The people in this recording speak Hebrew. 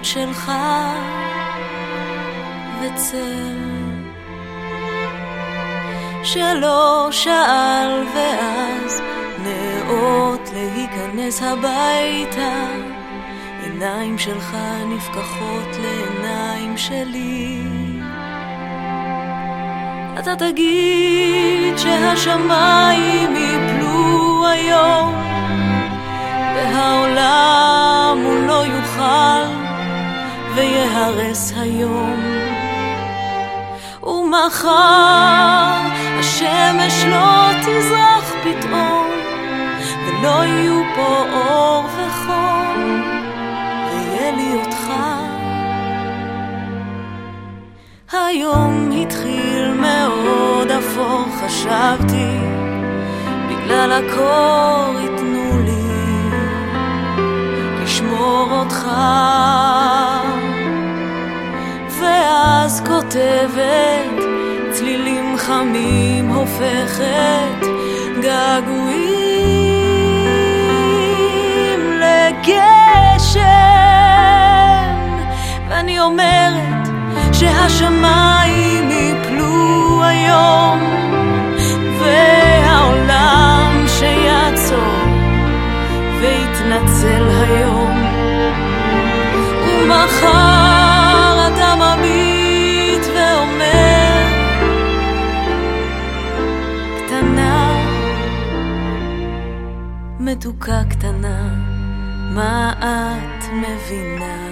שלך וצל שלא שאל ואז נאות להיכנס הביתה. עיניים שלך נפקחות לעיניים שלי. אתה תגיד שהשמיים יפלו היום והעולם הוא לא יוכל ויהרס היום, ומחר השמש לא תזרח פתאום ולא יהיו פה אור וחום ויהיה לי אותך. היום התחיל מאוד אפור, חשבתי בגלל הקור יתנו לי לשמור אותך, ואז כותבת צלילים חמים, הופכת געגועים לגשם, ואני אומרת שהשמיים יפלו היום והעולם שיעצור ויתנצל היום, ומחר אתה מביט ואומר קטנה, מתוקה קטנה, מה את מבינה?